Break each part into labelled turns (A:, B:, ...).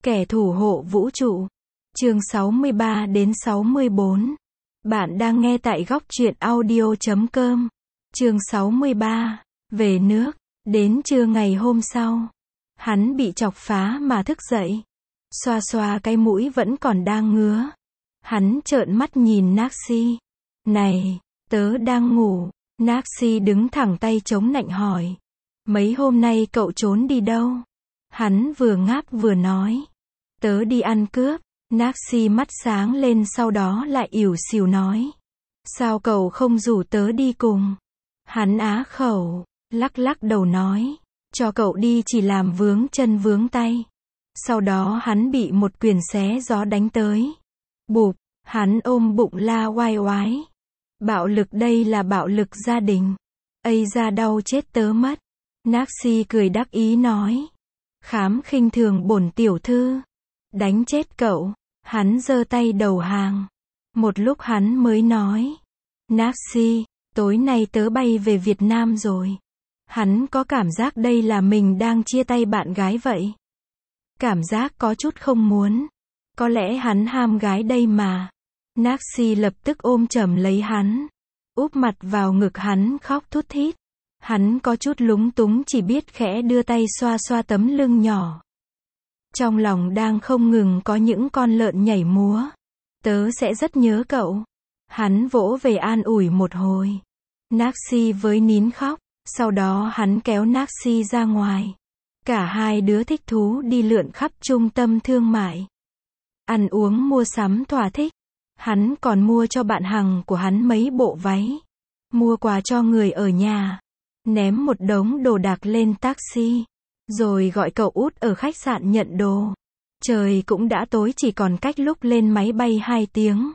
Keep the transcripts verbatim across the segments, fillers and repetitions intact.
A: Kẻ thủ hộ vũ trụ. Chương sáu mươi ba đến sáu mươi bốn. Bạn đang nghe tại góc truyện audio chấm com. Chương sáu mươi ba. Về nước. Đến trưa ngày hôm sau, hắn bị chọc phá mà thức dậy. Xoa xoa cái mũi vẫn còn đang ngứa. Hắn trợn mắt nhìn Naxi. Này, tớ đang ngủ. Naxi đứng thẳng tay chống nạnh hỏi. Mấy hôm nay cậu trốn đi đâu? Hắn vừa ngáp vừa nói. Tớ đi ăn cướp. Naxi mắt sáng lên sau đó lại ỉu xìu nói. Sao cậu không rủ tớ đi cùng? Hắn á khẩu, lắc lắc đầu nói. Cho cậu đi chỉ làm vướng chân vướng tay. Sau đó hắn bị một quyền xé gió đánh tới. Bụp, hắn ôm bụng la oai oái. Bạo lực đây là bạo lực gia đình. Ây da đau chết tớ mất. Naxi cười đắc ý nói. Khám khinh thường bổn tiểu thư. Đánh chết cậu. Hắn giơ tay đầu hàng. Một lúc hắn mới nói. Naxi, tối nay tớ bay về Việt Nam rồi. Hắn có cảm giác đây là mình đang chia tay bạn gái vậy. Cảm giác có chút không muốn. Có lẽ hắn ham gái đây mà. Naxi lập tức ôm chầm lấy hắn. Úp mặt vào ngực hắn khóc thút thít. Hắn có chút lúng túng chỉ biết khẽ đưa tay xoa xoa tấm lưng nhỏ. Trong lòng đang không ngừng có những con lợn nhảy múa. Tớ sẽ rất nhớ cậu. Hắn vỗ về an ủi một hồi. Naxi với nín khóc. Sau đó hắn kéo Naxi ra ngoài. Cả hai đứa thích thú đi lượn khắp trung tâm thương mại. Ăn uống mua sắm thỏa thích. Hắn còn mua cho bạn Hằng của hắn mấy bộ váy. Mua quà cho người ở nhà. Ném một đống đồ đạc lên taxi. Rồi gọi cậu út ở khách sạn nhận đồ. Trời cũng đã tối chỉ còn cách lúc lên máy bay hai tiếng.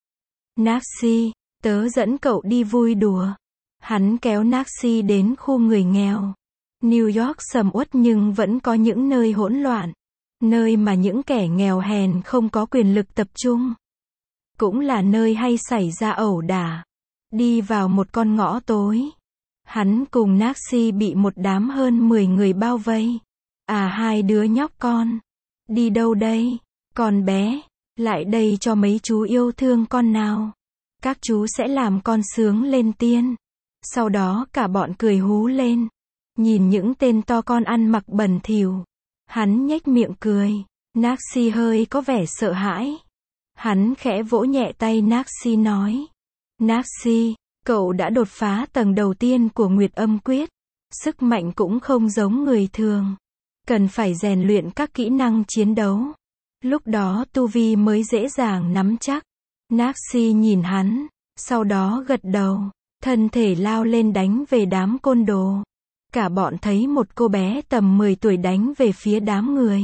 A: Naxi, tớ dẫn cậu đi vui đùa. Hắn kéo Naxi đến khu người nghèo. New York sầm uất nhưng vẫn có những nơi hỗn loạn. Nơi mà những kẻ nghèo hèn không có quyền lực tập trung. Cũng là nơi hay xảy ra ẩu đả. Đi vào một con ngõ tối. Hắn cùng Naxi bị một đám hơn mười người bao vây. À hai đứa nhóc con. Đi đâu đây? Con bé. Lại đây cho mấy chú yêu thương con nào. Các chú sẽ làm con sướng lên tiên. Sau đó cả bọn cười hú lên. Nhìn những tên to con ăn mặc bẩn thỉu. Hắn nhếch miệng cười. Naxi hơi có vẻ sợ hãi. Hắn khẽ vỗ nhẹ tay Naxi nói. Naxi, cậu đã đột phá tầng đầu tiên của Nguyệt Âm Quyết. Sức mạnh cũng không giống người thường. Cần phải rèn luyện các kỹ năng chiến đấu. Lúc đó tu vi mới dễ dàng nắm chắc. Naxi nhìn hắn. Sau đó gật đầu. Thân thể lao lên đánh về đám côn đồ. Cả bọn thấy một cô bé tầm mười tuổi đánh về phía đám người.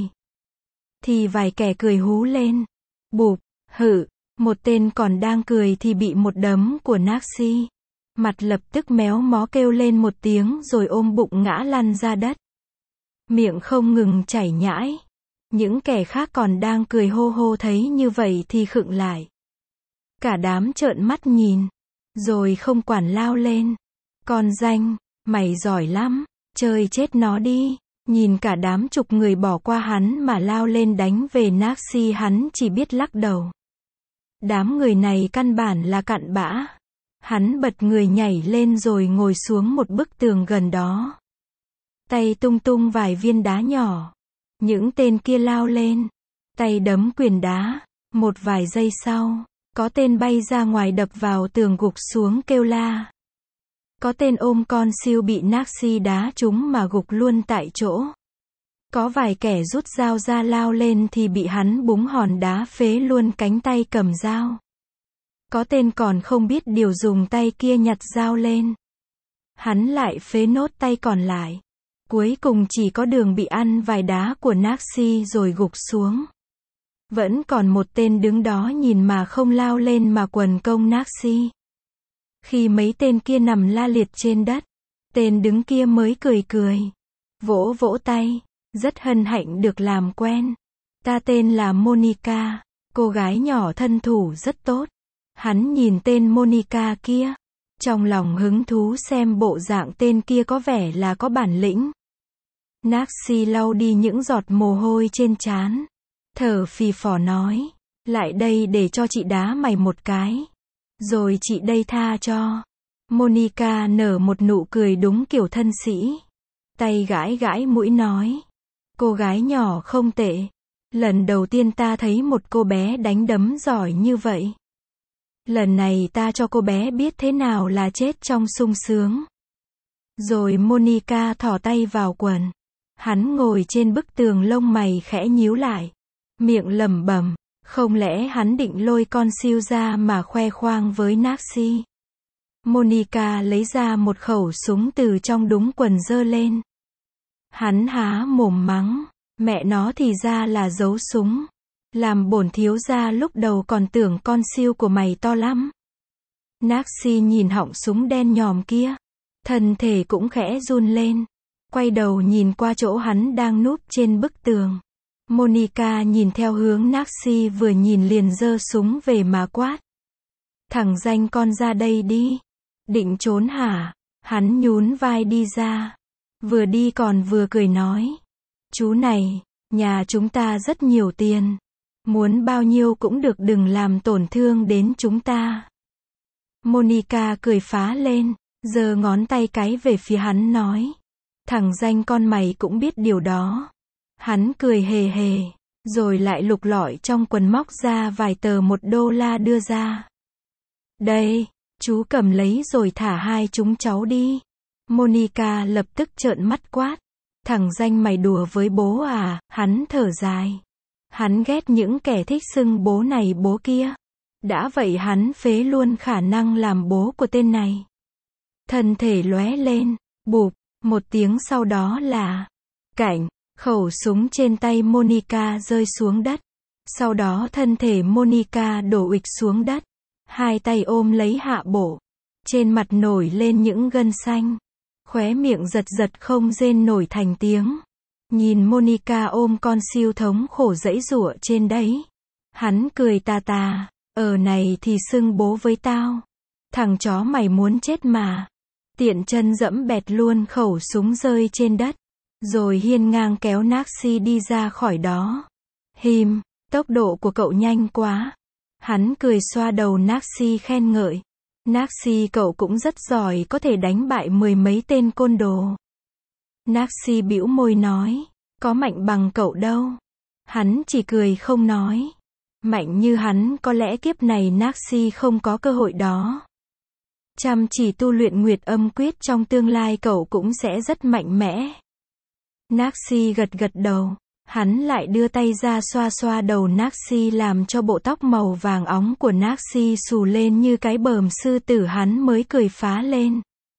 A: Thì vài kẻ cười hú lên. Bụp, hự. Một tên còn đang cười thì bị một đấm của Naxi. Mặt lập tức méo mó kêu lên một tiếng rồi ôm bụng ngã lăn ra đất. Miệng không ngừng chảy nhãi. Những kẻ khác còn đang cười hô hô thấy như vậy thì khựng lại. Cả đám trợn mắt nhìn. Rồi không quản lao lên. Con danh, mày giỏi lắm. Chơi chết nó đi. Nhìn cả đám chục người bỏ qua hắn mà lao lên đánh về Naxi hắn chỉ biết lắc đầu. Đám người này căn bản là cặn bã. Hắn bật người nhảy lên rồi ngồi xuống một bức tường gần đó. Tay tung tung vài viên đá nhỏ. Những tên kia lao lên. Tay đấm quyền đá. Một vài giây sau, có tên bay ra ngoài đập vào tường gục xuống kêu la. Có tên ôm con siêu bị Naxi đá trúng mà gục luôn tại chỗ. Có vài kẻ rút dao ra lao lên thì bị hắn búng hòn đá phế luôn cánh tay cầm dao. Có tên còn không biết điều dùng tay kia nhặt dao lên. Hắn lại phế nốt tay còn lại. Cuối cùng chỉ có Đường bị ăn vài đá của Naxi rồi gục xuống. Vẫn còn một tên đứng đó nhìn mà không lao lên mà quần công Naxi. Khi mấy tên kia nằm la liệt trên đất, tên đứng kia mới cười cười. Vỗ vỗ tay. Rất hân hạnh được làm quen. Ta tên là Monica. Cô gái nhỏ thân thủ rất tốt. Hắn nhìn tên Monica kia. Trong lòng hứng thú xem bộ dạng tên kia có vẻ là có bản lĩnh. Naxi lau đi những giọt mồ hôi trên trán. thở phì phò nói, lại đây để cho chị đá mày một cái. Rồi chị đây tha cho. Monica nở một nụ cười đúng kiểu thân sĩ. Tay gãi gãi mũi nói, cô gái nhỏ không tệ. Lần đầu tiên ta thấy một cô bé đánh đấm giỏi như vậy. Lần này ta cho cô bé biết thế nào là chết trong sung sướng. Rồi Monica thò tay vào quần. Hắn ngồi trên bức tường, lông mày khẽ nhíu lại. Miệng lẩm bẩm, không lẽ hắn định lôi con siêu ra mà khoe khoang với Naxi. Monica lấy ra một khẩu súng từ trong đúng quần giơ lên. Hắn há mồm mắng, mẹ nó thì ra là giấu súng. Làm bổn thiếu gia lúc đầu còn tưởng con siêu của mày to lắm. Naxi nhìn họng súng đen nhòm kia. Thân thể cũng khẽ run lên. Quay đầu nhìn qua chỗ hắn đang núp trên bức tường. Monica nhìn theo hướng Naxi vừa nhìn liền giơ súng về mà quát. Thằng danh con ra đây đi. Định trốn hả? Hắn nhún vai đi ra. Vừa đi còn vừa cười nói. Chú này, nhà chúng ta rất nhiều tiền. Muốn bao nhiêu cũng được, đừng làm tổn thương đến chúng ta. Monica cười phá lên, giơ ngón tay cái về phía hắn nói. Thằng danh con mày cũng biết điều đó. Hắn cười hề hề, rồi lại lục lọi trong quần móc ra vài tờ một đô la đưa ra. Đây, chú cầm lấy rồi thả hai chúng cháu đi. Monica lập tức trợn mắt quát. Thằng danh mày đùa với bố à? Hắn thở dài. Hắn ghét những kẻ thích xưng bố này bố kia. Đã vậy hắn phế luôn khả năng làm bố của tên này. Thân thể lóe lên, bụp, một tiếng sau đó là cảnh, khẩu súng trên tay Monica rơi xuống đất. Sau đó thân thể Monica đổ ụịch xuống đất. Hai tay ôm lấy hạ bộ. Trên mặt nổi lên những gân xanh. Khóe miệng giật giật không rên nổi thành tiếng. Nhìn Monica ôm con siêu thống khổ giãy giụa trên đấy. Hắn cười tà tà. Ở này thì xưng bố với tao. Thằng chó mày muốn chết mà. Tiện chân dẫm bẹt luôn khẩu súng rơi trên đất. Rồi hiên ngang kéo Naxi đi ra khỏi đó. Hìm, tốc độ của cậu nhanh quá. Hắn cười xoa đầu Naxi khen ngợi. Naxi cậu cũng rất giỏi, có thể đánh bại mười mấy tên côn đồ. Naxi bĩu môi nói, có mạnh bằng cậu đâu. Hắn chỉ cười không nói. Mạnh như hắn có lẽ kiếp này Naxi không có cơ hội đó. Chăm chỉ tu luyện Nguyệt Âm Quyết, trong tương lai cậu cũng sẽ rất mạnh mẽ. Naxi gật gật đầu. Hắn lại đưa tay ra xoa xoa đầu Naxi làm cho bộ tóc màu vàng óng của Naxi xù lên như cái bờm sư tử. Hắn mới cười phá lên.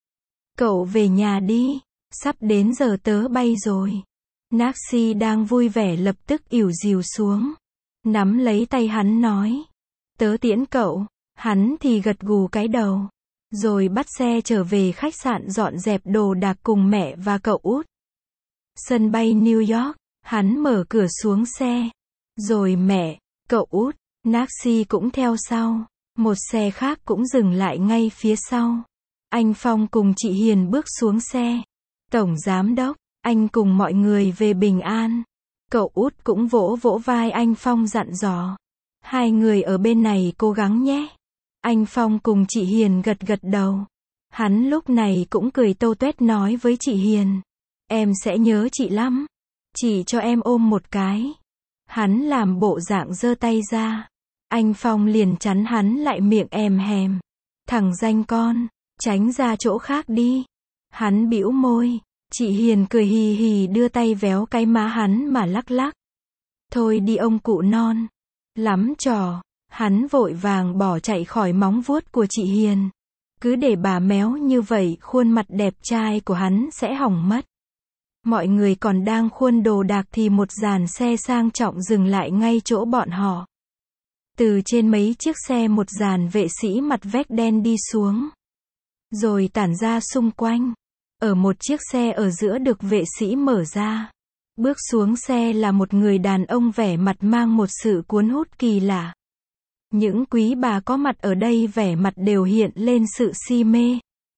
A: Cậu về nhà đi. Sắp đến giờ tớ bay rồi. Naxi đang vui vẻ lập tức ỉu dìu xuống. Nắm lấy tay hắn nói. Tớ tiễn cậu. Hắn thì gật gù cái đầu. Rồi bắt xe trở về khách sạn dọn dẹp đồ đạc cùng mẹ và cậu út. Sân bay New York. Hắn mở cửa xuống xe. Rồi mẹ, cậu út, Naxi cũng theo sau. Một xe khác cũng dừng lại ngay phía sau. Anh Phong cùng chị Hiền bước xuống xe. Tổng giám đốc, anh cùng mọi người về bình an. Cậu út cũng vỗ vỗ vai anh Phong dặn dò. Hai người ở bên này cố gắng nhé. Anh Phong cùng chị Hiền gật gật đầu. Hắn lúc này cũng cười tâu tuét nói với chị Hiền. Em sẽ nhớ chị lắm. Chị cho em ôm một cái. Hắn làm bộ dạng giơ tay ra. Anh Phong liền chắn hắn lại miệng èm hèm. Thằng danh con, tránh ra chỗ khác đi. Hắn bĩu môi. Chị Hiền cười hì hì đưa tay véo cái má hắn mà lắc lắc. Thôi đi ông cụ non. Lắm trò. Hắn vội vàng bỏ chạy khỏi móng vuốt của chị Hiền. Cứ để bà méo như vậy, khuôn mặt đẹp trai của hắn sẽ hỏng mất. Mọi người còn đang khuôn đồ đạc thì một dàn xe sang trọng dừng lại ngay chỗ bọn họ. Từ trên mấy chiếc xe một dàn vệ sĩ mặt vét đen đi xuống. Rồi tản ra xung quanh. Ở một chiếc xe ở giữa được vệ sĩ mở ra. Bước xuống xe là một người đàn ông vẻ mặt mang một sự cuốn hút kỳ lạ. Những quý bà có mặt ở đây vẻ mặt đều hiện lên sự si mê.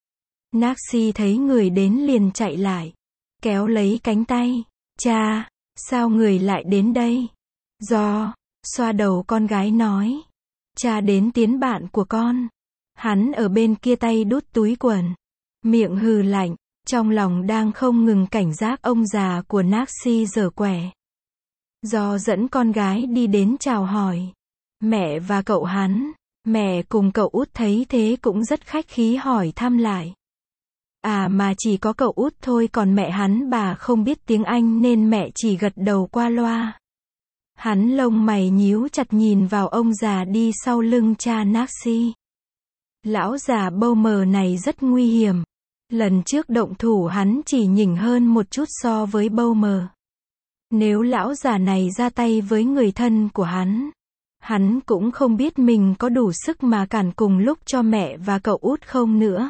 A: Naxi thấy người đến liền chạy lại. Kéo lấy cánh tay. Cha, sao người lại đến đây? Do, xoa đầu con gái nói. Cha đến tiến bạn của con. Hắn ở bên kia tay đút túi quần. Miệng hừ lạnh, trong lòng đang không ngừng cảnh giác ông già của Naxi dở quẻ. Do dẫn con gái đi đến chào hỏi. Mẹ và cậu hắn. Mẹ cùng cậu út thấy thế cũng rất khách khí hỏi thăm lại. À mà chỉ có cậu út thôi, còn mẹ hắn bà không biết tiếng Anh nên mẹ chỉ gật đầu qua loa. Hắn lông mày nhíu chặt nhìn vào ông già đi sau lưng cha Naxi. Lão già bâu mờ này rất nguy hiểm. Lần trước động thủ hắn chỉ nhỉnh hơn một chút so với bâu mờ. Nếu lão già này ra tay với người thân của hắn, hắn cũng không biết mình có đủ sức mà cản cùng lúc cho mẹ và cậu út không nữa.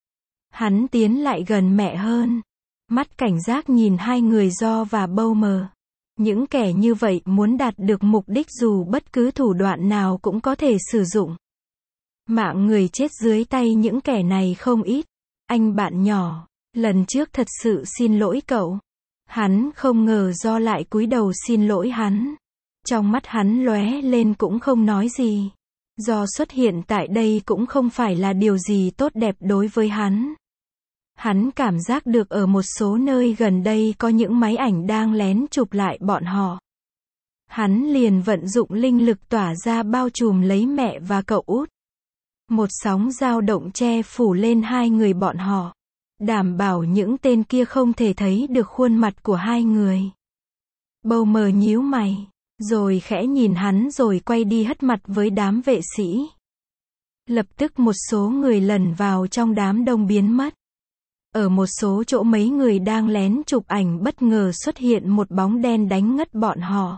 A: Hắn tiến lại gần mẹ hơn. Mắt cảnh giác nhìn hai người Do và bâu mờ. Những kẻ như vậy muốn đạt được mục đích dù bất cứ thủ đoạn nào cũng có thể sử dụng. Mạng người chết dưới tay những kẻ này không ít. Anh bạn nhỏ, lần trước thật sự xin lỗi cậu. Hắn không ngờ Do lại cúi đầu xin lỗi hắn. Trong mắt hắn lóe lên cũng không nói gì. Do xuất hiện tại đây cũng không phải là điều gì tốt đẹp đối với hắn. Hắn cảm giác được ở một số nơi gần đây có những máy ảnh đang lén chụp lại bọn họ. Hắn liền vận dụng linh lực tỏa ra bao trùm lấy mẹ và cậu út. Một sóng dao động che phủ lên hai người bọn họ. Đảm bảo những tên kia không thể thấy được khuôn mặt của hai người. Bâu mờ nhíu mày. Rồi khẽ nhìn hắn rồi quay đi hất mặt với đám vệ sĩ. Lập tức một số người lẩn vào trong đám đông biến mất. Ở một số chỗ mấy người đang lén chụp ảnh bất ngờ xuất hiện một bóng đen đánh ngất bọn họ.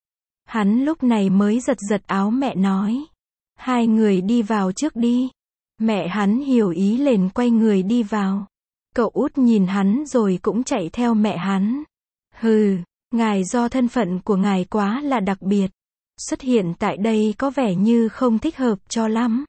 A: Hắn lúc này mới giật giật áo mẹ nói. Hai người đi vào trước đi. Mẹ hắn hiểu ý liền quay người đi vào. Cậu út nhìn hắn rồi cũng chạy theo mẹ hắn. Hừ, ngài do thân phận của ngài quá là đặc biệt. Xuất hiện tại đây có vẻ như không thích hợp cho lắm.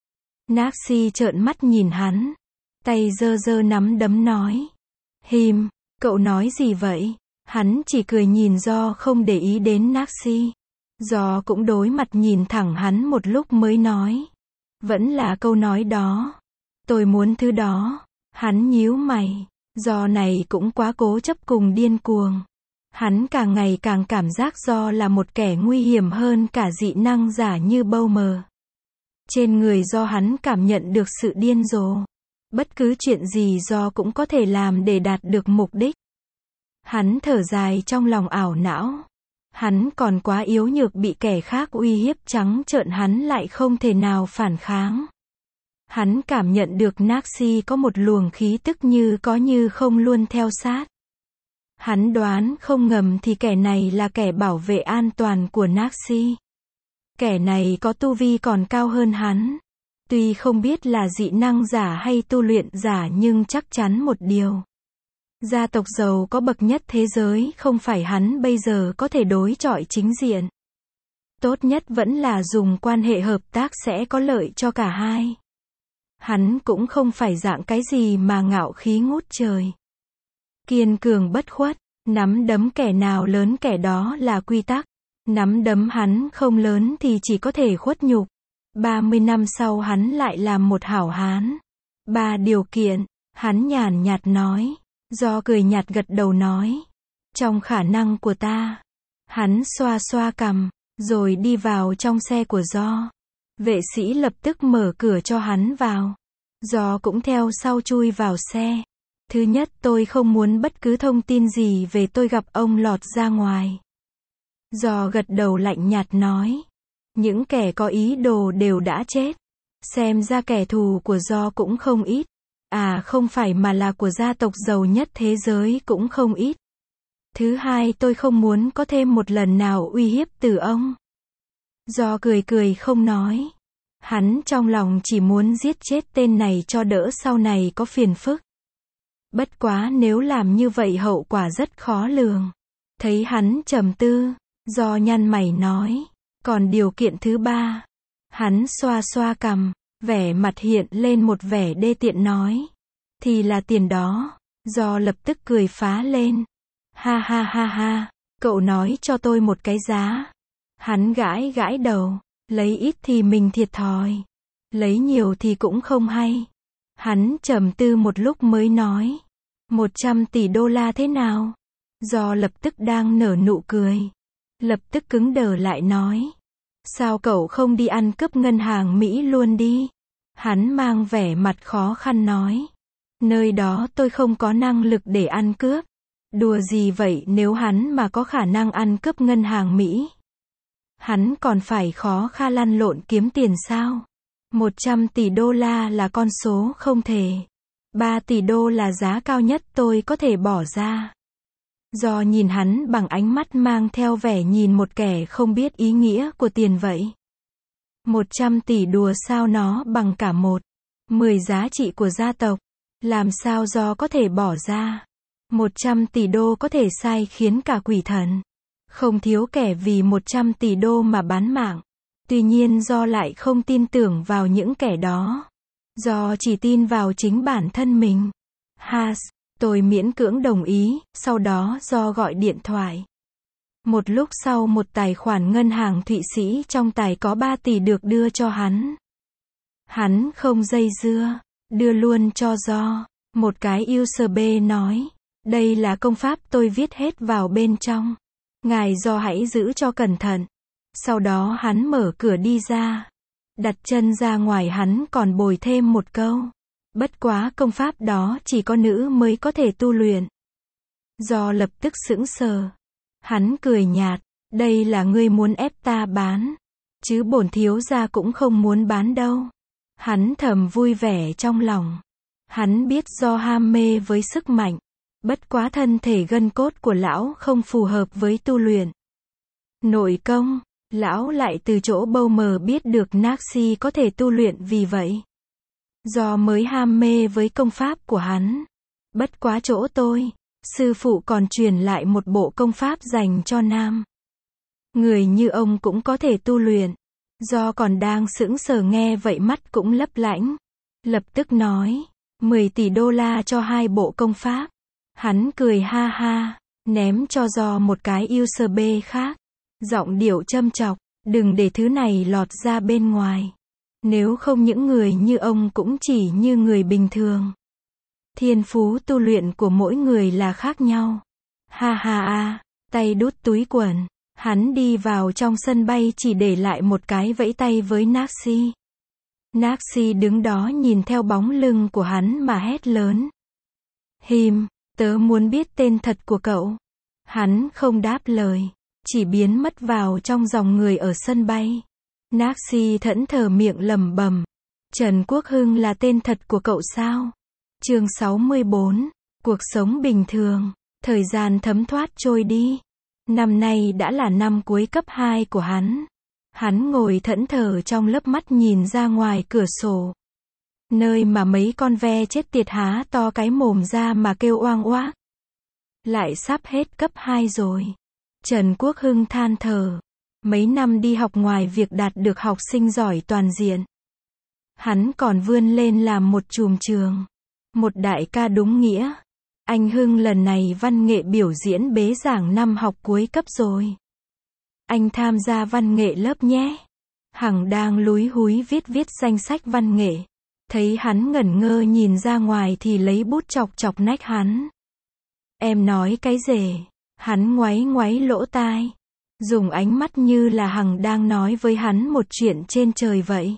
A: Naxi trợn mắt nhìn hắn. Tay giơ giơ nắm đấm nói. Hìm, cậu nói gì vậy? Hắn chỉ cười nhìn Do không để ý đến Naxi. Do cũng đối mặt nhìn thẳng hắn một lúc mới nói. Vẫn là câu nói đó. Tôi muốn thứ đó. Hắn nhíu mày. Do này cũng quá cố chấp cùng điên cuồng. Hắn càng ngày càng cảm giác Do là một kẻ nguy hiểm hơn cả dị năng giả như bâu mờ. Trên người Do hắn cảm nhận được sự điên rồ. Bất cứ chuyện gì Do cũng có thể làm để đạt được mục đích. Hắn thở dài trong lòng ảo não. Hắn còn quá yếu nhược bị kẻ khác uy hiếp trắng trợn hắn lại không thể nào phản kháng. Hắn cảm nhận được Naxi có một luồng khí tức như có như không luôn theo sát. Hắn đoán không ngầm thì kẻ này là kẻ bảo vệ an toàn của Naxi. Kẻ này có tu vi còn cao hơn hắn. Tuy không biết là dị năng giả hay tu luyện giả nhưng chắc chắn một điều. Gia tộc giàu có bậc nhất thế giới không phải hắn bây giờ có thể đối chọi chính diện. Tốt nhất vẫn là dùng quan hệ hợp tác sẽ có lợi cho cả hai. Hắn cũng không phải dạng cái gì mà ngạo khí ngút trời. Kiên cường bất khuất, nắm đấm kẻ nào lớn kẻ đó là quy tắc. Nắm đấm hắn không lớn thì chỉ có thể khuất nhục. ba mươi năm sau hắn lại làm một hảo hán. Ba điều kiện, hắn nhàn nhạt nói. Do cười nhạt gật đầu nói. Trong khả năng của ta. Hắn xoa xoa cằm, rồi đi vào trong xe của Do. Vệ sĩ lập tức mở cửa cho hắn vào. Do cũng theo sau chui vào xe. Thứ nhất, tôi không muốn bất cứ thông tin gì về tôi gặp ông lọt ra ngoài. Do gật đầu lạnh nhạt nói. Những kẻ có ý đồ đều đã chết. Xem ra kẻ thù của Do cũng không ít. À không phải mà là của gia tộc giàu nhất thế giới cũng không ít. Thứ hai, tôi không muốn có thêm một lần nào uy hiếp từ ông. Do cười cười không nói. Hắn trong lòng chỉ muốn giết chết tên này cho đỡ sau này có phiền phức. Bất quá nếu làm như vậy hậu quả rất khó lường. Thấy hắn trầm tư, Do nhăn mày nói. Còn điều kiện thứ ba. Hắn xoa xoa cằm, vẻ mặt hiện lên một vẻ đê tiện nói. Thì là tiền đó. Do lập tức cười phá lên. Ha ha ha ha, cậu nói cho tôi một cái giá. Hắn gãi gãi đầu, lấy ít thì mình thiệt thòi, lấy nhiều thì cũng không hay. Hắn trầm tư một lúc mới nói, một trăm tỷ đô la thế nào? Do lập tức đang nở nụ cười, lập tức cứng đờ lại nói, sao cậu không đi ăn cướp ngân hàng Mỹ luôn đi? Hắn mang vẻ mặt khó khăn nói, nơi đó tôi không có năng lực để ăn cướp. Đùa gì vậy, nếu hắn mà có khả năng ăn cướp ngân hàng Mỹ, hắn còn phải khó khăn lăn lộn kiếm tiền sao? một trăm tỷ đô la là con số không thể. ba tỷ đô là giá cao nhất tôi có thể bỏ ra. Do nhìn hắn bằng ánh mắt mang theo vẻ nhìn một kẻ không biết ý nghĩa của tiền vậy. một trăm tỷ đùa sao, nó bằng cả một mười giá trị của gia tộc. Làm sao Do có thể bỏ ra? một trăm tỷ đô có thể sai khiến cả quỷ thần. Không thiếu kẻ vì một trăm tỷ đô mà bán mạng. Tuy nhiên Do lại không tin tưởng vào những kẻ đó. Do chỉ tin vào chính bản thân mình. Has, tôi miễn cưỡng đồng ý, sau đó Do gọi điện thoại. Một lúc sau một tài khoản ngân hàng Thụy Sĩ trong tài có ba tỷ được đưa cho hắn. Hắn không dây dưa, đưa luôn cho Do. Một cái u ét bê nói, đây là công pháp tôi viết hết vào bên trong. Ngài Do hãy giữ cho cẩn thận. Sau đó hắn mở cửa đi ra. Đặt chân ra ngoài hắn còn bồi thêm một câu. Bất quá công pháp đó chỉ có nữ mới có thể tu luyện. Do lập tức sững sờ. Hắn cười nhạt, đây là ngươi muốn ép ta bán. Chứ bổn thiếu gia cũng không muốn bán đâu. Hắn thầm vui vẻ trong lòng. Hắn biết Do ham mê với sức mạnh. Bất quá thân thể gân cốt của lão không phù hợp với tu luyện. Nội công, lão lại từ chỗ bâu mờ biết được Naxi có thể tu luyện, vì vậy Do mới ham mê với công pháp của hắn. Bất quá chỗ tôi, sư phụ còn truyền lại một bộ công pháp dành cho nam. Người như ông cũng có thể tu luyện. Do còn đang sững sờ nghe vậy mắt cũng lấp lánh. Lập tức nói, mười tỷ đô la cho hai bộ công pháp. Hắn cười ha ha, ném cho Do một cái u ét bê khác. Giọng điệu châm chọc, đừng để thứ này lọt ra bên ngoài. Nếu không những người như ông cũng chỉ như người bình thường. Thiên phú tu luyện của mỗi người là khác nhau. Ha ha a, tay đút túi quần. Hắn đi vào trong sân bay chỉ để lại một cái vẫy tay với Naxi. Naxi đứng đó nhìn theo bóng lưng của hắn mà hét lớn. Him, tớ muốn biết tên thật của cậu. Hắn không đáp lời, chỉ biến mất vào trong dòng người ở sân bay. Naxi thẫn thờ miệng lẩm bẩm. Trần Quốc Hưng là tên thật của cậu sao? Chương sáu mươi bốn. Cuộc sống bình thường. Thời gian thấm thoát trôi đi. Năm nay đã là năm cuối cấp hai của hắn. Hắn ngồi thẫn thờ trong lớp, mắt nhìn ra ngoài cửa sổ. Nơi mà mấy con ve chết tiệt há to cái mồm ra mà kêu oang oác. Lại sắp hết cấp hai rồi. Trần Quốc Hưng than thở. Mấy năm đi học ngoài việc đạt được học sinh giỏi toàn diện, hắn còn vươn lên làm một chùm trường. Một đại ca đúng nghĩa. Anh Hưng lần này văn nghệ biểu diễn bế giảng năm học cuối cấp rồi. Anh tham gia văn nghệ lớp nhé. Hằng đang lúi húi viết viết danh sách văn nghệ. Thấy hắn ngẩn ngơ nhìn ra ngoài thì lấy bút chọc chọc nách hắn. Em nói cái gì? Hắn ngoáy ngoáy lỗ tai. Dùng ánh mắt như là Hằng đang nói với hắn một chuyện trên trời vậy.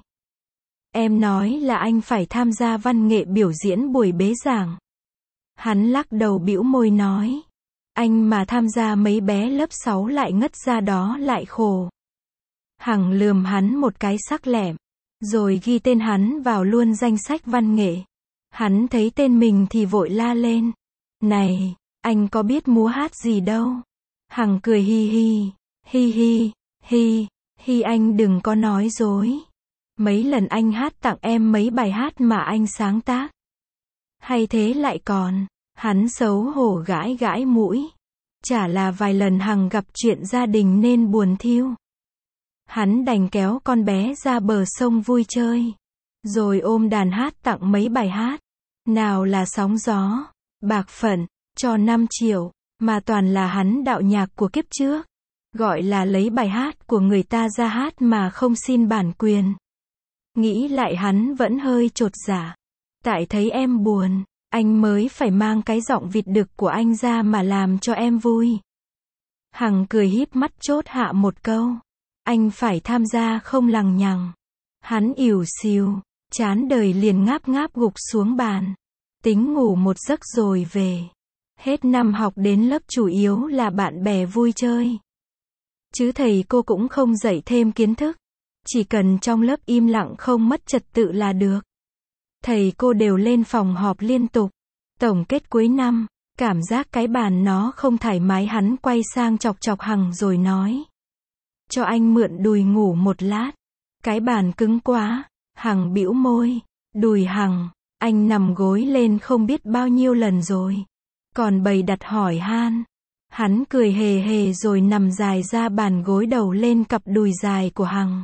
A: Em nói là anh phải tham gia văn nghệ biểu diễn buổi bế giảng. Hắn lắc đầu bĩu môi nói. Anh mà tham gia mấy bé lớp sáu lại ngất ra đó lại khổ. Hằng lườm hắn một cái sắc lẹm. Rồi ghi tên hắn vào luôn danh sách văn nghệ. Hắn thấy tên mình thì vội la lên. Này, anh có biết múa hát gì đâu. Hằng cười hi hi. Hi hi, hi, hi anh đừng có nói dối. Mấy lần anh hát tặng em mấy bài hát mà anh sáng tác. Hay thế lại còn. Hắn xấu hổ gãi gãi mũi. Chả là vài lần Hằng gặp chuyện gia đình nên buồn thiu. Hắn đành kéo con bé ra bờ sông vui chơi. Rồi ôm đàn hát tặng mấy bài hát. Nào là Sóng Gió, Bạc Phận, cho năm triệu. Mà toàn là hắn đạo nhạc của kiếp trước. Gọi là lấy bài hát của người ta ra hát mà không xin bản quyền. Nghĩ lại hắn vẫn hơi chột dạ. Tại thấy em buồn, anh mới phải mang cái giọng vịt đực của anh ra mà làm cho em vui. Hằng cười híp mắt chốt hạ một câu. Anh phải tham gia không lằng nhằng. Hắn ỉu xìu, chán đời liền ngáp ngáp gục xuống bàn. Tính ngủ một giấc rồi về. Hết năm học đến lớp chủ yếu là bạn bè vui chơi. Chứ thầy cô cũng không dạy thêm kiến thức. Chỉ cần trong lớp im lặng không mất trật tự là được. Thầy cô đều lên phòng họp liên tục. Tổng kết cuối năm, cảm giác cái bàn nó không thoải mái hắn quay sang chọc chọc Hằng rồi nói. Cho anh mượn đùi ngủ một lát. Cái bàn cứng quá. Hằng bĩu môi. Đùi Hằng, anh nằm gối lên không biết bao nhiêu lần rồi. Còn bày đặt hỏi han. Hắn cười hề hề rồi nằm dài ra bàn gối đầu lên cặp đùi dài của Hằng.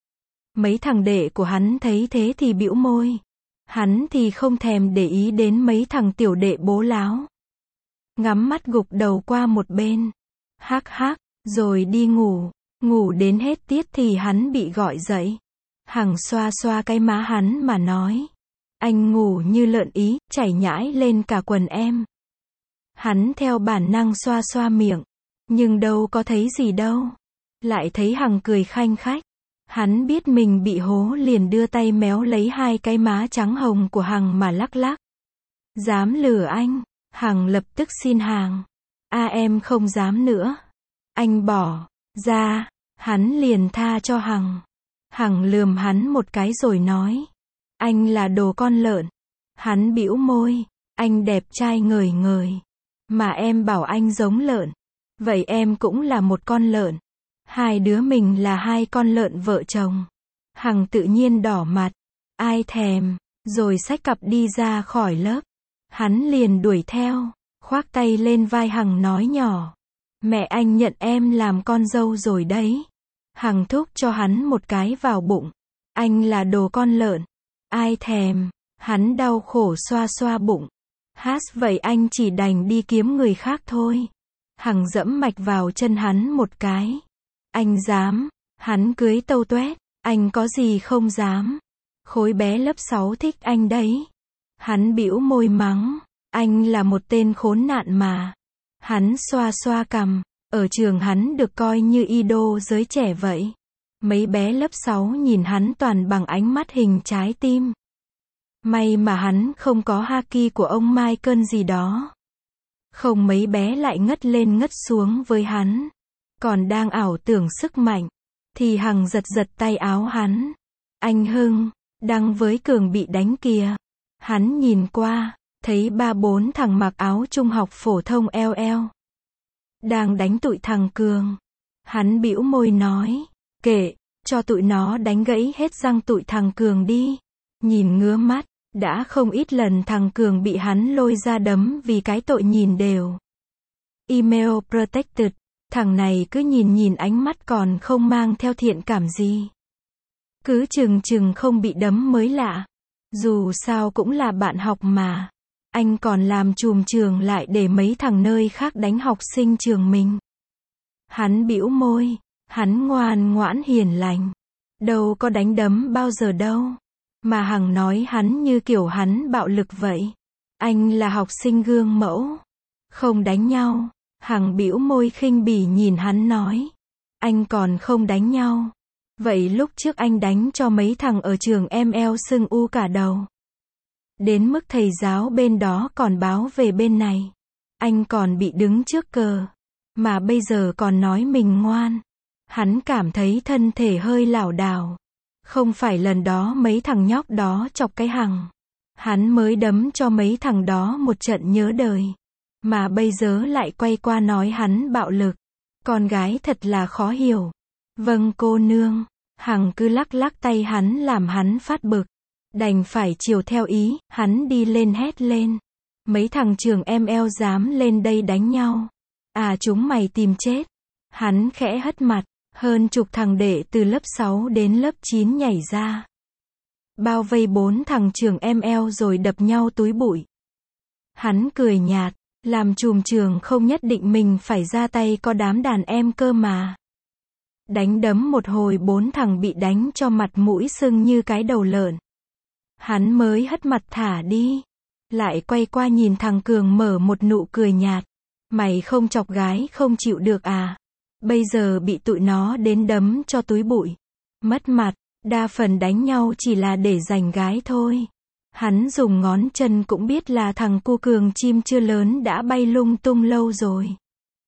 A: Mấy thằng đệ của hắn thấy thế thì bĩu môi. Hắn thì không thèm để ý đến mấy thằng tiểu đệ bố láo. Ngắm mắt gục đầu qua một bên. Hắc hắc, rồi đi ngủ. Ngủ đến hết tiết thì hắn bị gọi dậy. Hằng xoa xoa cái má hắn mà nói. Anh ngủ như lợn ý, chảy nhãi lên cả quần em. Hắn theo bản năng xoa xoa miệng. Nhưng đâu có thấy gì đâu. Lại thấy Hằng cười khanh khách. Hắn biết mình bị hố liền đưa tay méo lấy hai cái má trắng hồng của Hằng mà lắc lắc. Dám lừa anh. Hằng lập tức xin hàng. A em không dám nữa. Anh bỏ ra. Hắn liền tha cho Hằng. Hằng lườm hắn một cái rồi nói. Anh là đồ con lợn. Hắn bĩu môi. Anh đẹp trai ngời ngời. Mà em bảo anh giống lợn. Vậy em cũng là một con lợn. Hai đứa mình là hai con lợn vợ chồng. Hằng tự nhiên đỏ mặt. Ai thèm. Rồi xách cặp đi ra khỏi lớp. Hắn liền đuổi theo. Khoác tay lên vai Hằng nói nhỏ. Mẹ anh nhận em làm con dâu rồi đấy. Hằng thúc cho hắn một cái vào bụng. Anh là đồ con lợn. Ai thèm. Hắn đau khổ xoa xoa bụng. Hát vậy anh chỉ đành đi kiếm người khác thôi. Hằng dẫm mạch vào chân hắn một cái. Anh dám. Hắn cưới tâu toét. Anh có gì không dám. Khối bé lớp sáu thích anh đấy. Hắn bĩu môi mắng. Anh là một tên khốn nạn mà. Hắn xoa xoa cằm. Ở trường hắn được coi như idol giới trẻ vậy. Mấy bé lớp sáu nhìn hắn toàn bằng ánh mắt hình trái tim. May mà hắn không có haki của ông Michael gì đó. Không mấy bé lại ngất lên ngất xuống với hắn. Còn đang ảo tưởng sức mạnh. Thì Hằng giật giật tay áo hắn. Anh Hưng, Đăng với Cường bị đánh kìa. Hắn nhìn qua, thấy ba bốn thằng mặc áo trung học phổ thông eo eo. Đang đánh tụi thằng Cường. Hắn bĩu môi nói. Kệ, cho tụi nó đánh gãy hết răng tụi thằng Cường đi. Nhìn ngứa mắt. Đã không ít lần thằng Cường bị hắn lôi ra đấm vì cái tội nhìn đều. Email protected. Thằng này cứ nhìn nhìn ánh mắt còn không mang theo thiện cảm gì. Cứ chừng chừng không bị đấm mới lạ. Dù sao cũng là bạn học mà. Anh còn làm chùm trường lại để mấy thằng nơi khác đánh học sinh trường mình. Hắn bĩu môi. Hắn ngoan ngoãn hiền lành. Đâu có đánh đấm bao giờ đâu. Mà Hằng nói hắn như kiểu hắn bạo lực vậy. Anh là học sinh gương mẫu. Không đánh nhau. Hằng bĩu môi khinh bỉ nhìn hắn nói. Anh còn không đánh nhau. Vậy lúc trước anh đánh cho mấy thằng ở trường em eo sưng u cả đầu. Đến mức thầy giáo bên đó còn báo về bên này. Anh còn bị đứng trước cờ. Mà bây giờ còn nói mình ngoan. Hắn cảm thấy thân thể hơi lảo đảo. Không phải lần đó mấy thằng nhóc đó chọc cái Hằng. Hắn mới đấm cho mấy thằng đó một trận nhớ đời. Mà bây giờ lại quay qua nói hắn bạo lực. Con gái thật là khó hiểu. Vâng cô nương. Hằng cứ lắc lắc tay hắn làm hắn phát bực. Đành phải chiều theo ý, hắn đi lên hét lên. Mấy thằng trường em eo dám lên đây đánh nhau. À chúng mày tìm chết. Hắn khẽ hất mặt. Hơn chục thằng đệ từ lớp sáu đến lớp chín nhảy ra. Bao vây bốn thằng trường em eo rồi đập nhau túi bụi. Hắn cười nhạt. Làm trùm trường không nhất định mình phải ra tay có đám đàn em cơ mà. Đánh đấm một hồi bốn thằng bị đánh cho mặt mũi sưng như cái đầu lợn. Hắn mới hất mặt thả đi. Lại quay qua nhìn thằng Cường mở một nụ cười nhạt. Mày không chọc gái không chịu được à? Bây giờ bị tụi nó đến đấm cho túi bụi. Mất mặt, đa phần đánh nhau chỉ là để giành gái thôi. Hắn dùng ngón chân cũng biết là thằng cu Cường chim chưa lớn đã bay lung tung lâu rồi.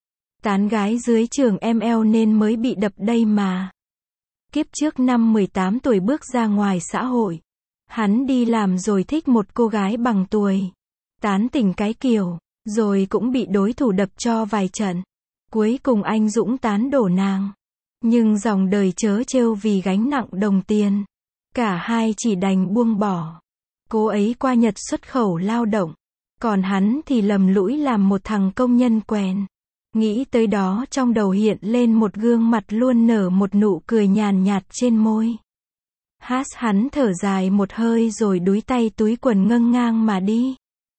A: Tán gái dưới trường em lờ nên mới bị đập đây mà. Kiếp trước năm mười tám tuổi bước ra ngoài xã hội. Hắn đi làm rồi thích một cô gái bằng tuổi. Tán tỉnh cái kiểu, rồi cũng bị đối thủ đập cho vài trận. Cuối cùng anh dũng tán đổ nàng. Nhưng dòng đời trớ trêu vì gánh nặng đồng tiền. Cả hai chỉ đành buông bỏ. Cô ấy qua Nhật xuất khẩu lao động. Còn hắn thì lầm lũi làm một thằng công nhân quèn. Nghĩ tới đó trong đầu hiện lên một gương mặt luôn nở một nụ cười nhàn nhạt trên môi. Hát hắn thở dài một hơi rồi đúi tay túi quần ngâng ngang mà đi.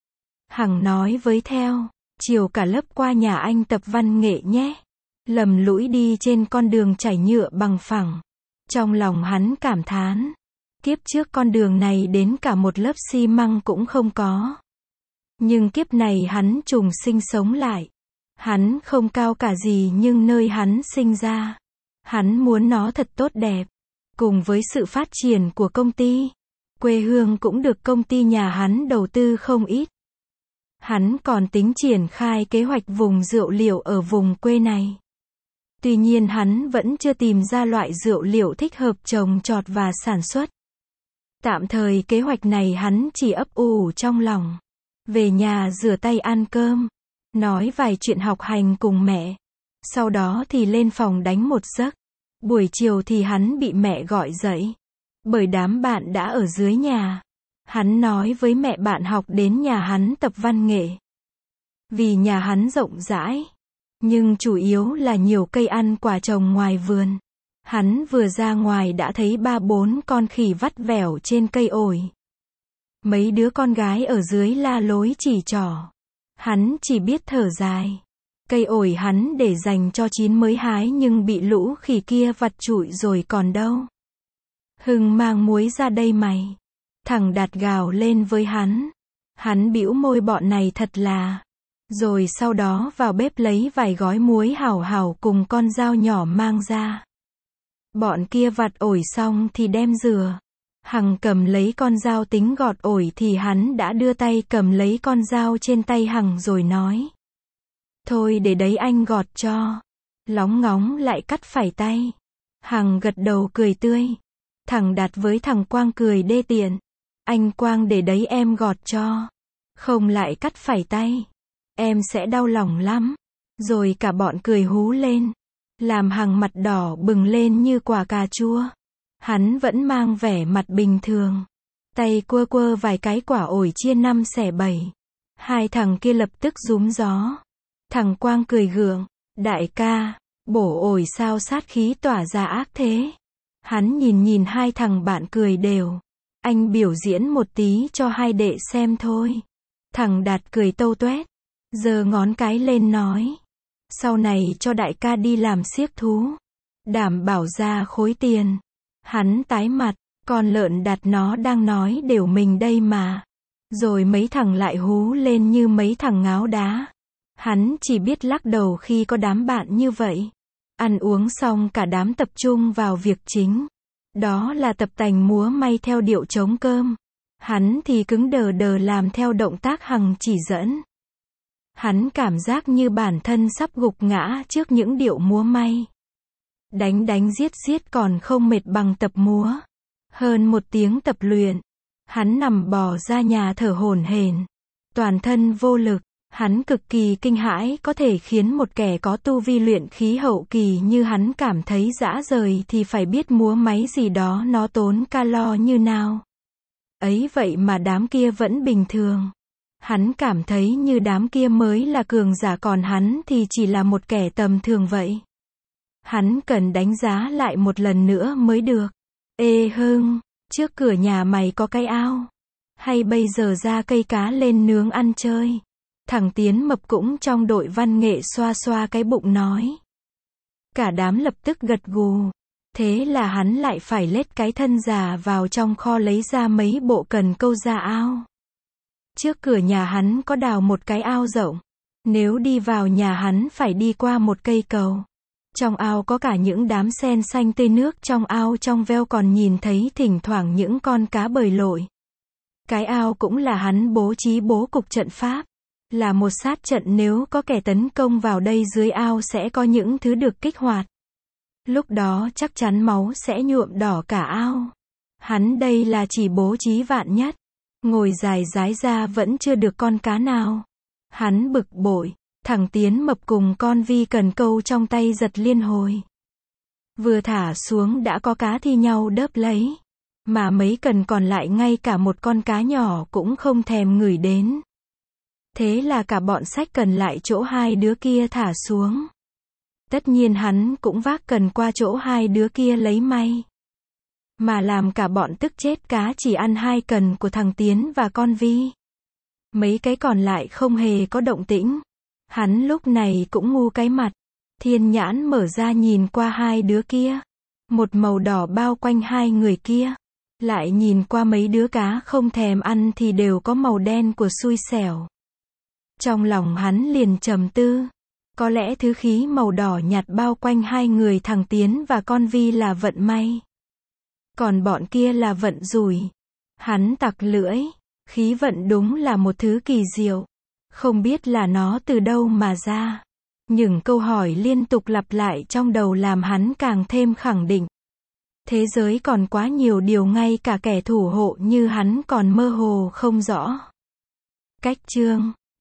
A: Hằng nói với theo, chiều cả lớp qua nhà anh tập văn nghệ nhé. Lầm lũi đi trên con đường trải nhựa bằng phẳng. Trong lòng hắn cảm thán. Kiếp trước con đường này đến cả một lớp xi măng cũng không có. Nhưng kiếp này hắn trùng sinh sống lại. Hắn không cao cả gì nhưng nơi hắn sinh ra. Hắn muốn nó thật tốt đẹp. Cùng với sự phát triển của công ty. Quê hương cũng được công ty nhà hắn đầu tư không ít. Hắn còn tính triển khai kế hoạch vùng rượu liệu ở vùng quê này. Tuy nhiên hắn vẫn chưa tìm ra loại rượu liệu thích hợp trồng trọt và sản xuất. Tạm thời kế hoạch này hắn chỉ ấp ủ trong lòng. Về nhà rửa tay ăn cơm. Nói vài chuyện học hành cùng mẹ. Sau đó thì lên phòng đánh một giấc. Buổi chiều thì hắn bị mẹ gọi dậy. Bởi đám bạn đã ở dưới nhà. Hắn nói với mẹ bạn học đến nhà hắn tập văn nghệ. Vì nhà hắn rộng rãi. Nhưng chủ yếu là nhiều cây ăn quả trồng ngoài vườn. Hắn vừa ra ngoài đã thấy ba bốn con khỉ vắt vẻo trên cây ổi. Mấy đứa con gái ở dưới la lối chỉ trỏ. Hắn chỉ biết thở dài. Cây ổi hắn để dành cho chín mới hái nhưng bị lũ khỉ kia vặt trụi rồi còn đâu. Hưng mang muối ra đây mày. Thằng Đạt gào lên với hắn. Hắn bĩu môi bọn này thật là. Rồi sau đó vào bếp lấy vài gói muối hảo hảo cùng con dao nhỏ mang ra. Bọn kia vặt ổi xong thì đem rửa. Hằng cầm lấy con dao tính gọt ổi thì hắn đã đưa tay cầm lấy con dao trên tay Hằng rồi nói. Thôi để đấy anh gọt cho. Lóng ngóng lại cắt phải tay. Hằng gật đầu cười tươi. Thằng Đạt với thằng Quang cười đê tiện. Anh Quang để đấy em gọt cho. Không lại cắt phải tay. Em sẽ đau lòng lắm. Rồi cả bọn cười hú lên. Làm Hằng mặt đỏ bừng lên như quả cà chua. Hắn vẫn mang vẻ mặt bình thường. Tay quơ quơ vài cái quả ổi chia năm xẻ bảy. Hai thằng kia lập tức rúm gió. Thằng Quang cười gượng. Đại ca, bổ ổi sao sát khí tỏa ra ác thế. Hắn nhìn nhìn hai thằng bạn cười đều. Anh biểu diễn một tí cho hai đệ xem thôi. Thằng Đạt cười tâu tuét. Giơ ngón cái lên nói. Sau này cho đại ca đi làm xiếc thú. Đảm bảo ra khối tiền. Hắn tái mặt. Con lợn Đạt nó đang nói đều mình đây mà. Rồi mấy thằng lại hú lên như mấy thằng ngáo đá. Hắn chỉ biết lắc đầu khi có đám bạn như vậy. Ăn uống xong cả đám tập trung vào việc chính. Đó là tập tành múa may theo điệu trống cơm. Hắn thì cứng đờ đờ làm theo động tác Hằng chỉ dẫn. Hắn cảm giác như bản thân sắp gục ngã trước những điệu múa may. Đánh đánh giết giết còn không mệt bằng tập múa. Hơn một tiếng tập luyện. Hắn nằm bò ra nhà thở hổn hển. Toàn thân vô lực. Hắn cực kỳ kinh hãi có thể khiến một kẻ có tu vi luyện khí hậu kỳ như hắn cảm thấy dã rời thì phải biết múa máy gì đó nó tốn calo như nào. Ấy vậy mà đám kia vẫn bình thường. Hắn cảm thấy như đám kia mới là cường giả còn hắn thì chỉ là một kẻ tầm thường vậy. Hắn cần đánh giá lại một lần nữa mới được. Ê Hưng, trước cửa nhà mày có cái ao. Hay bây giờ ra cây cá lên nướng ăn chơi. Thằng Tiến Mập cũng trong đội văn nghệ xoa xoa cái bụng nói. Cả đám lập tức gật gù. Thế là hắn lại phải lết cái thân già vào trong kho lấy ra mấy bộ cần câu ra ao. Trước cửa nhà hắn có đào một cái ao rộng. Nếu đi vào nhà hắn phải đi qua một cây cầu. Trong ao có cả những đám sen xanh tươi, nước trong ao trong veo còn nhìn thấy thỉnh thoảng những con cá bơi lội. Cái ao cũng là hắn bố trí bố cục trận pháp. Là một sát trận, nếu có kẻ tấn công vào đây dưới ao sẽ có những thứ được kích hoạt. Lúc đó chắc chắn máu sẽ nhuộm đỏ cả ao. Hắn đây là chỉ bố trí vạn nhất. Ngồi dài dái ra vẫn chưa được con cá nào. Hắn bực bội. Thằng Tiến Mập cùng con Vi cần câu trong tay giật liên hồi. Vừa thả xuống đã có cá thi nhau đớp lấy. Mà mấy cần còn lại ngay cả một con cá nhỏ cũng không thèm ngửi đến. Thế là cả bọn xách cần lại chỗ hai đứa kia thả xuống. Tất nhiên hắn cũng vác cần qua chỗ hai đứa kia lấy may. Mà làm cả bọn tức chết, cá chỉ ăn hai cần của thằng Tiến và con Vi. Mấy cái còn lại không hề có động tĩnh. Hắn lúc này cũng ngu cái mặt. Thiên nhãn mở ra nhìn qua hai đứa kia. Một màu đỏ bao quanh hai người kia. Lại nhìn qua mấy đứa cá không thèm ăn thì đều có màu đen của xui xẻo. Trong lòng hắn liền trầm tư. Có lẽ thứ khí màu đỏ nhạt bao quanh hai người thằng Tiến và con Vi là vận may. Còn bọn kia là vận rủi. Hắn tặc lưỡi. Khí vận đúng là một thứ kỳ diệu. Không biết là nó từ đâu mà ra. Những câu hỏi liên tục lặp lại trong đầu làm hắn càng thêm khẳng định. Thế giới còn quá nhiều điều ngay cả kẻ thủ hộ như hắn còn mơ hồ không rõ. Cách chương